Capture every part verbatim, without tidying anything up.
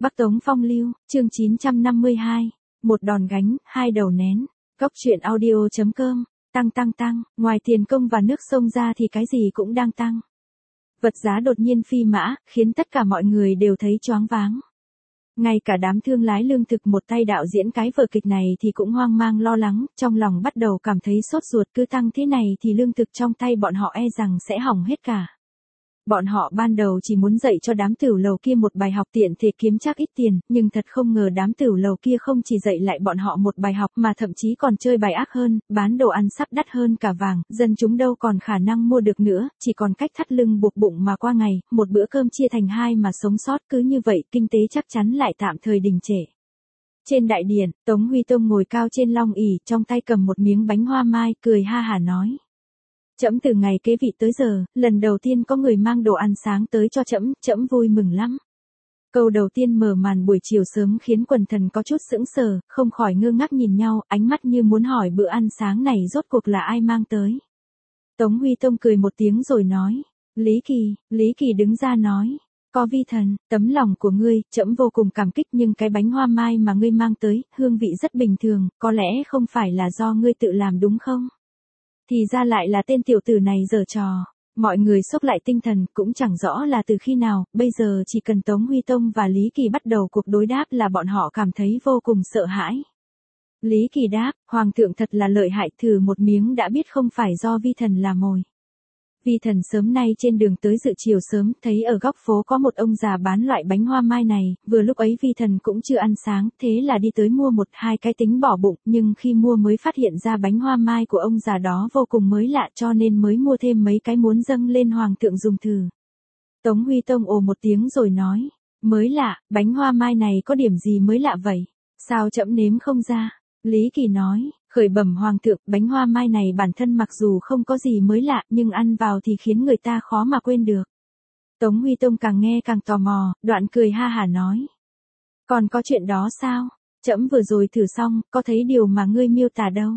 Bắc Tống Phong Lưu, chương chín trăm năm mươi hai. Một đòn gánh, hai đầu nén. Cốc truyện audio chấm com. Tăng tăng tăng, ngoài tiền công và nước sông ra thì cái gì cũng đang tăng. Vật giá đột nhiên phi mã, khiến tất cả mọi người đều thấy choáng váng. Ngay cả đám thương lái lương thực một tay đạo diễn cái vở kịch này thì cũng hoang mang lo lắng, trong lòng bắt đầu cảm thấy sốt ruột, cứ tăng thế này thì lương thực trong tay bọn họ e rằng sẽ hỏng hết cả. Bọn họ ban đầu chỉ muốn dạy cho đám tửu lầu kia một bài học tiện thể kiếm chắc ít tiền, nhưng thật không ngờ đám tửu lầu kia không chỉ dạy lại bọn họ một bài học mà thậm chí còn chơi bài ác hơn, bán đồ ăn sắp đắt hơn cả vàng, dân chúng đâu còn khả năng mua được nữa, chỉ còn cách thắt lưng buộc bụng mà qua ngày, một bữa cơm chia thành hai mà sống sót, cứ như vậy kinh tế chắc chắn lại tạm thời đình trệ. Trên đại điện, Tống Huy Tông ngồi cao trên long ỷ, trong tay cầm một miếng bánh hoa mai, cười ha hả nói. Trẫm từ ngày kế vị tới giờ, lần đầu tiên có người mang đồ ăn sáng tới cho trẫm, trẫm vui mừng lắm. Câu đầu tiên mở màn buổi chiều sớm khiến quần thần có chút sững sờ, không khỏi ngơ ngác nhìn nhau, ánh mắt như muốn hỏi bữa ăn sáng này rốt cuộc là ai mang tới. Tống Huy Tông cười một tiếng rồi nói, Lý Kỳ, Lý Kỳ đứng ra nói, có vi thần, tấm lòng của ngươi, trẫm vô cùng cảm kích nhưng cái bánh hoa mai mà ngươi mang tới, hương vị rất bình thường, có lẽ không phải là do ngươi tự làm đúng không? Thì ra lại là tên tiểu tử này giở trò. Mọi người xốc lại tinh thần, cũng chẳng rõ là từ khi nào, bây giờ chỉ cần Tống Huy Tông và Lý Kỳ bắt đầu cuộc đối đáp là bọn họ cảm thấy vô cùng sợ hãi. Lý Kỳ đáp, Hoàng thượng thật là lợi hại, thử một miếng đã biết không phải do vi thần làm mồi. Vi thần sớm nay trên đường tới dự chiều sớm, thấy ở góc phố có một ông già bán loại bánh hoa mai này, vừa lúc ấy vi thần cũng chưa ăn sáng, thế là đi tới mua một hai cái tính bỏ bụng, nhưng khi mua mới phát hiện ra bánh hoa mai của ông già đó vô cùng mới lạ cho nên mới mua thêm mấy cái muốn dâng lên Hoàng thượng dùng thử. Tống Huy Tông ồ một tiếng rồi nói, mới lạ, bánh hoa mai này có điểm gì mới lạ vậy? Sao trẫm nếm không ra? Lý Kỳ nói, khởi bẩm Hoàng thượng, bánh hoa mai này bản thân mặc dù không có gì mới lạ nhưng ăn vào thì khiến người ta khó mà quên được. Tống Huy Tông càng nghe càng tò mò, đoạn cười ha hả nói. Còn có chuyện đó sao? Trẫm vừa rồi thử xong, có thấy điều mà ngươi miêu tả đâu.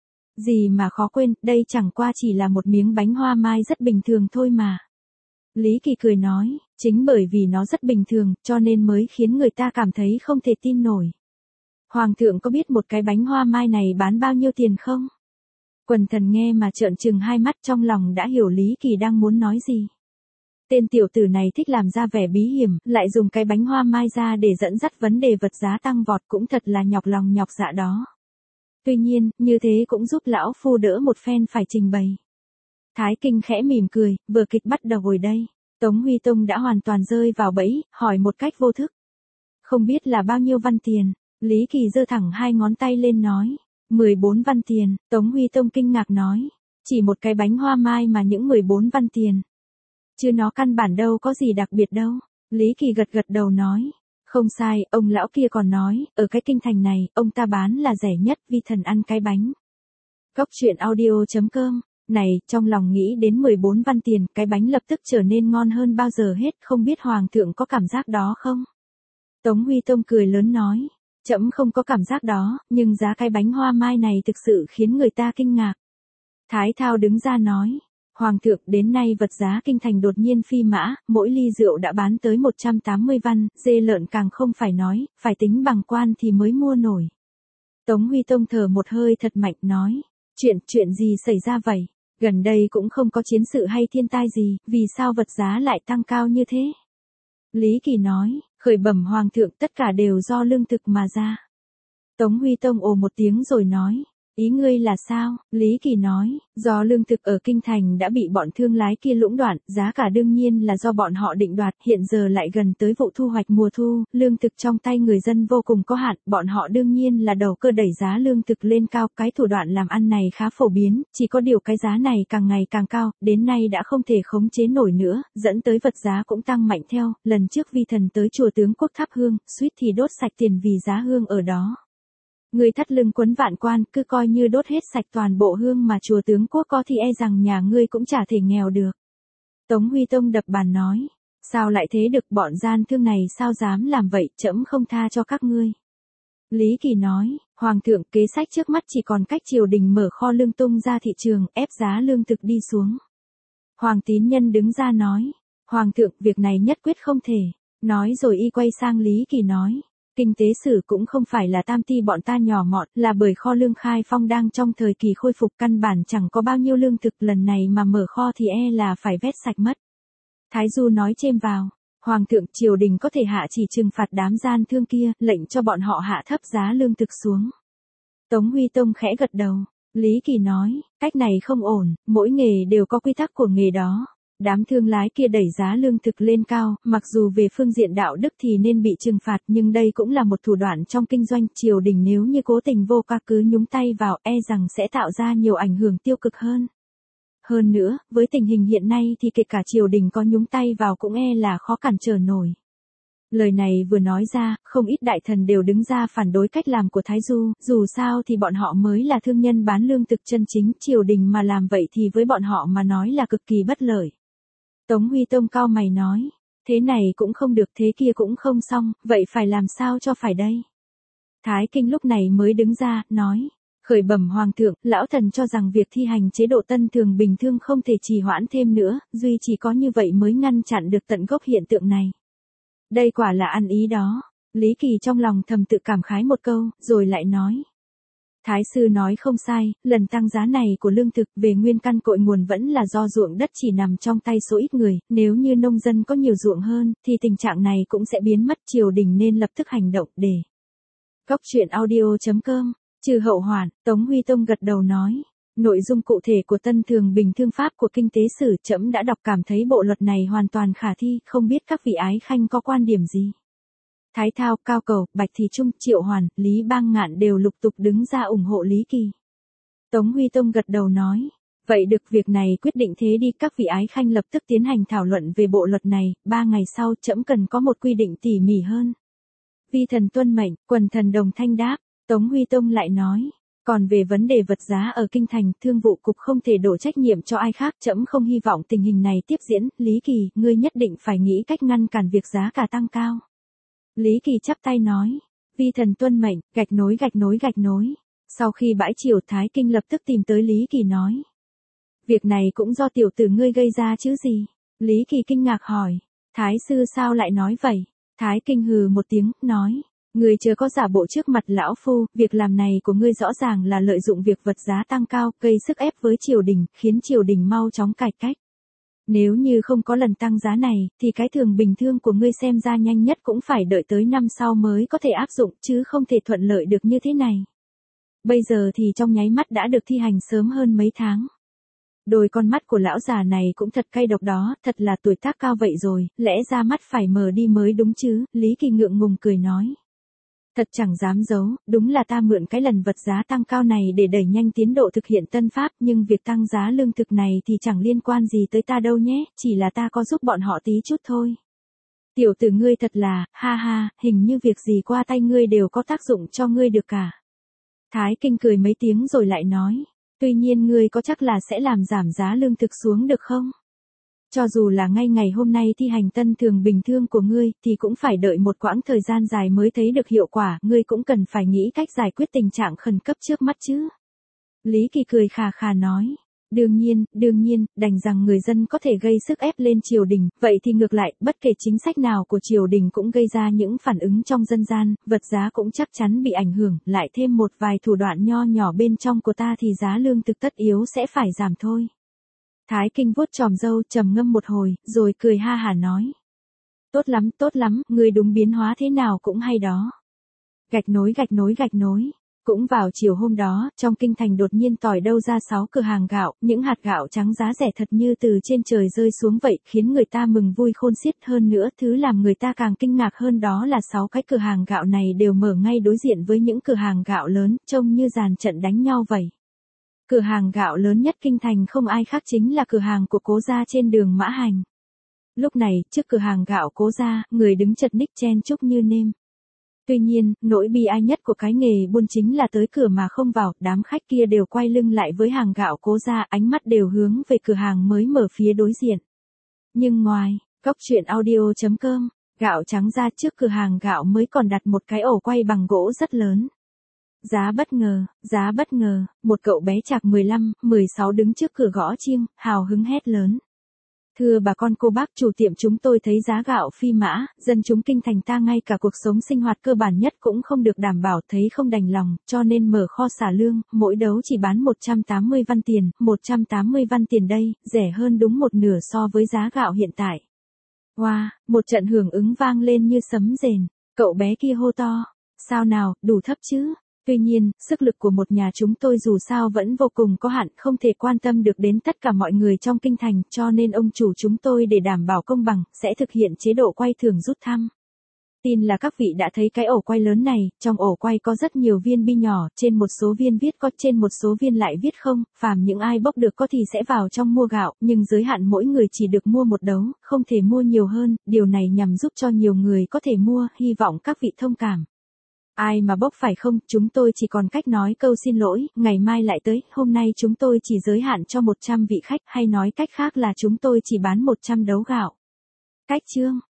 Gì mà khó quên, đây chẳng qua chỉ là một miếng bánh hoa mai rất bình thường thôi mà. Lý Kỳ cười nói, chính bởi vì nó rất bình thường, cho nên mới khiến người ta cảm thấy không thể tin nổi. Hoàng thượng có biết một cái bánh hoa mai này bán bao nhiêu tiền không? Quần thần nghe mà trợn trừng hai mắt, trong lòng đã hiểu Lý Kỳ đang muốn nói gì. Tên tiểu tử này thích làm ra vẻ bí hiểm, lại dùng cái bánh hoa mai ra để dẫn dắt vấn đề vật giá tăng vọt, cũng thật là nhọc lòng nhọc dạ đó. Tuy nhiên, như thế cũng giúp lão phu đỡ một phen phải trình bày. Thái Kinh khẽ mỉm cười, vừa kịch bắt đầu hồi đây. Tống Huy Tông đã hoàn toàn rơi vào bẫy, hỏi một cách vô thức. Không biết là bao nhiêu văn tiền? Lý Kỳ giơ thẳng hai ngón tay lên nói, mười bốn văn tiền. Tống Huy Tông kinh ngạc nói, chỉ một cái bánh hoa mai mà những mười bốn văn tiền. Chứ nó căn bản đâu có gì đặc biệt đâu. Lý Kỳ gật gật đầu nói, không sai, ông lão kia còn nói, ở cái kinh thành này, ông ta bán là rẻ nhất, vi thần ăn cái bánh. Cốc truyện audio chấm com. Này, trong lòng nghĩ đến mười bốn văn tiền, cái bánh lập tức trở nên ngon hơn bao giờ hết, không biết Hoàng thượng có cảm giác đó không? Tống Huy Tông cười lớn nói, trẫm không có cảm giác đó, nhưng giá cái bánh hoa mai này thực sự khiến người ta kinh ngạc. Thái Thao đứng ra nói, Hoàng thượng, đến nay vật giá kinh thành đột nhiên phi mã, mỗi ly rượu đã bán tới một trăm tám mươi văn, dê lợn càng không phải nói, phải tính bằng quan thì mới mua nổi. Tống Huy Tông thở một hơi thật mạnh nói, chuyện, chuyện gì xảy ra vậy? Gần đây cũng không có chiến sự hay thiên tai gì, vì sao vật giá lại tăng cao như thế? Lý Kỳ nói, khởi bẩm Hoàng thượng, tất cả đều do lương thực mà ra. Tống Huy Tông ồ một tiếng rồi nói, ý ngươi là sao? Lý Kỳ nói, do lương thực ở kinh thành đã bị bọn thương lái kia lũng đoạn, giá cả đương nhiên là do bọn họ định đoạt, hiện giờ lại gần tới vụ thu hoạch mùa thu, lương thực trong tay người dân vô cùng có hạn, bọn họ đương nhiên là đầu cơ đẩy giá lương thực lên cao, cái thủ đoạn làm ăn này khá phổ biến, chỉ có điều cái giá này càng ngày càng cao, đến nay đã không thể khống chế nổi nữa, dẫn tới vật giá cũng tăng mạnh theo, lần trước vi thần tới chùa Tướng Quốc thắp hương, suýt thì đốt sạch tiền vì giá hương ở đó. Ngươi thắt lưng quấn vạn quan, cứ coi như đốt hết sạch toàn bộ hương mà chùa Tướng Quốc có thì e rằng nhà ngươi cũng chả thể nghèo được. Tống Huy Tông đập bàn nói, sao lại thế được, bọn gian thương này sao dám làm vậy, trẫm không tha cho các ngươi. Lý Kỳ nói, Hoàng thượng, kế sách trước mắt chỉ còn cách triều đình mở kho lương tung ra thị trường, ép giá lương thực đi xuống. Hoàng Tín Nhân đứng ra nói, Hoàng thượng, việc này nhất quyết không thể. Nói rồi y quay sang Lý Kỳ nói. Kinh tế sử cũng không phải là tam ti bọn ta nhỏ mọn, là bởi kho lương Khai Phong đang trong thời kỳ khôi phục, căn bản chẳng có bao nhiêu lương thực, lần này mà mở kho thì e là phải vét sạch mất. Thái Du nói chêm vào. Hoàng thượng, triều đình có thể hạ chỉ trừng phạt đám gian thương kia, lệnh cho bọn họ hạ thấp giá lương thực xuống. Tống Huy Tông khẽ gật đầu. Lý Kỳ nói, cách này không ổn, mỗi nghề đều có quy tắc của nghề đó. Đám thương lái kia đẩy giá lương thực lên cao, mặc dù về phương diện đạo đức thì nên bị trừng phạt, nhưng đây cũng là một thủ đoạn trong kinh doanh. Triều đình nếu như cố tình vô ca cứ nhúng tay vào, e rằng sẽ tạo ra nhiều ảnh hưởng tiêu cực hơn. Hơn nữa, với tình hình hiện nay thì kể cả triều đình có nhúng tay vào cũng e là khó cản trở nổi. Lời này vừa nói ra, không ít đại thần đều đứng ra phản đối cách làm của Thái Du, dù sao thì bọn họ mới là thương nhân bán lương thực chân chính, triều đình mà làm vậy thì với bọn họ mà nói là cực kỳ bất lợi. Tống Huy Tông cau mày nói, thế này cũng không được, thế kia cũng không xong, vậy phải làm sao cho phải đây? Thái Kinh lúc này mới đứng ra, nói, khởi bẩm Hoàng thượng, lão thần cho rằng việc thi hành chế độ tân thường bình thương không thể trì hoãn thêm nữa, duy chỉ có như vậy mới ngăn chặn được tận gốc hiện tượng này. Đây quả là ăn ý đó. Lý Kỳ trong lòng thầm tự cảm khái một câu, rồi lại nói. Thái sư nói không sai, lần tăng giá này của lương thực về nguyên căn cội nguồn vẫn là do ruộng đất chỉ nằm trong tay số ít người, nếu như nông dân có nhiều ruộng hơn, thì tình trạng này cũng sẽ biến mất, triều đình nên lập tức hành động để. Cốc truyện audio chấm com, trừ hậu hoạn, Tống Huy Tông gật đầu nói. Nội dung cụ thể của tân thường bình thương pháp của kinh tế sử trẫm đã đọc, cảm thấy bộ luật này hoàn toàn khả thi, không biết các vị ái khanh có quan điểm gì. Thái Thao, Cao Cầu, Bạch Thì Trung, Triệu Hoàn, Lý Bang Ngạn đều lục tục đứng ra ủng hộ Lý Kỳ. Tống Huy Tông gật đầu nói, vậy được, việc này quyết định thế đi, các vị ái khanh lập tức tiến hành thảo luận về bộ luật này, ba ngày sau trẫm cần có một quy định tỉ mỉ hơn. Vi thần tuân mệnh, quần thần đồng thanh đáp. Tống Huy Tông lại nói, còn về vấn đề vật giá ở kinh thành, thương vụ cục không thể đổ trách nhiệm cho ai khác, trẫm không hy vọng tình hình này tiếp diễn. Lý Kỳ, ngươi nhất định phải nghĩ cách ngăn cản việc giá cả tăng cao. Lý Kỳ chắp tay nói, vi thần tuân mệnh, gạch nối gạch nối gạch nối. Sau khi bãi triều, Thái Kinh lập tức tìm tới Lý Kỳ nói, việc này cũng do tiểu tử ngươi gây ra chứ gì? Lý Kỳ kinh ngạc hỏi, Thái sư sao lại nói vậy? Thái Kinh hừ một tiếng, nói, ngươi chưa có giả bộ trước mặt lão phu, việc làm này của ngươi rõ ràng là lợi dụng việc vật giá tăng cao, gây sức ép với triều đình, khiến triều đình mau chóng cải cách. Nếu như không có lần tăng giá này, thì cái thường bình thương của ngươi xem ra nhanh nhất cũng phải đợi tới năm sau mới có thể áp dụng, chứ không thể thuận lợi được như thế này. Bây giờ thì trong nháy mắt đã được thi hành sớm hơn mấy tháng. Đôi con mắt của lão già này cũng thật cay độc đó, thật là tuổi tác cao vậy rồi, lẽ ra mắt phải mờ đi mới đúng chứ. Lý Kỳ ngượng ngùng cười nói. Thật chẳng dám giấu, đúng là ta mượn cái lần vật giá tăng cao này để đẩy nhanh tiến độ thực hiện tân pháp, nhưng việc tăng giá lương thực này thì chẳng liên quan gì tới ta đâu nhé, chỉ là ta có giúp bọn họ tí chút thôi. Tiểu tử ngươi thật là, ha ha, hình như việc gì qua tay ngươi đều có tác dụng cho ngươi được cả. Thái Kinh cười mấy tiếng rồi lại nói, tuy nhiên ngươi có chắc là sẽ làm giảm giá lương thực xuống được không? Cho dù là ngay ngày hôm nay thi hành tân thường bình thương của ngươi, thì cũng phải đợi một quãng thời gian dài mới thấy được hiệu quả, ngươi cũng cần phải nghĩ cách giải quyết tình trạng khẩn cấp trước mắt chứ. Lý Kỳ cười khà khà nói, đương nhiên, đương nhiên, đành rằng người dân có thể gây sức ép lên triều đình, vậy thì ngược lại, bất kể chính sách nào của triều đình cũng gây ra những phản ứng trong dân gian, vật giá cũng chắc chắn bị ảnh hưởng, lại thêm một vài thủ đoạn nho nhỏ bên trong của ta thì giá lương thực tất yếu sẽ phải giảm thôi. Thái Kinh vuốt chòm râu, trầm ngâm một hồi, rồi cười ha hả nói. Tốt lắm, tốt lắm, ngươi đúng biến hóa thế nào cũng hay đó. Gạch nối gạch nối gạch nối. Cũng vào chiều hôm đó, trong kinh thành đột nhiên tỏi đâu ra sáu cửa hàng gạo, những hạt gạo trắng giá rẻ thật như từ trên trời rơi xuống vậy, khiến người ta mừng vui khôn xiết. Hơn nữa, thứ làm người ta càng kinh ngạc hơn đó là sáu cái cửa hàng gạo này đều mở ngay đối diện với những cửa hàng gạo lớn, trông như dàn trận đánh nhau vậy. Cửa hàng gạo lớn nhất kinh thành không ai khác chính là cửa hàng của Cố gia trên đường Mã Hành. Lúc này, trước cửa hàng gạo Cố gia, người đứng chật ních chen chúc như nêm. Tuy nhiên, nỗi bi ai nhất của cái nghề buôn chính là tới cửa mà không vào, đám khách kia đều quay lưng lại với hàng gạo Cố gia, ánh mắt đều hướng về cửa hàng mới mở phía đối diện. Nhưng ngoài, cốc truyện audio chấm com, gạo trắng ra trước cửa hàng gạo mới còn đặt một cái ổ quay bằng gỗ rất lớn. Giá bất ngờ, giá bất ngờ, một cậu bé chạc mười lăm, mười sáu đứng trước cửa gõ chiêng, hào hứng hét lớn. Thưa bà con cô bác, chủ tiệm chúng tôi thấy giá gạo phi mã, dân chúng kinh thành ta ngay cả cuộc sống sinh hoạt cơ bản nhất cũng không được đảm bảo, thấy không đành lòng, cho nên mở kho xả lương, mỗi đấu chỉ bán một trăm tám mươi văn tiền, một trăm tám mươi văn tiền đây, rẻ hơn đúng một nửa so với giá gạo hiện tại. Wow, một trận hưởng ứng vang lên như sấm rền, cậu bé kia hô to, sao nào, đủ thấp chứ? Tuy nhiên, sức lực của một nhà chúng tôi dù sao vẫn vô cùng có hạn, không thể quan tâm được đến tất cả mọi người trong kinh thành, cho nên ông chủ chúng tôi để đảm bảo công bằng, sẽ thực hiện chế độ quay thưởng rút thăm. Tin là các vị đã thấy cái ổ quay lớn này, trong ổ quay có rất nhiều viên bi nhỏ, trên một số viên viết có, trên một số viên lại viết không, phàm những ai bốc được có thì sẽ vào trong mua gạo, nhưng giới hạn mỗi người chỉ được mua một đấu, không thể mua nhiều hơn, điều này nhằm giúp cho nhiều người có thể mua, hy vọng các vị thông cảm. Ai mà bốc phải không, chúng tôi chỉ còn cách nói câu xin lỗi, ngày mai lại tới, hôm nay chúng tôi chỉ giới hạn cho một trăm vị khách, hay nói cách khác là chúng tôi chỉ bán một trăm đấu gạo. Cách chương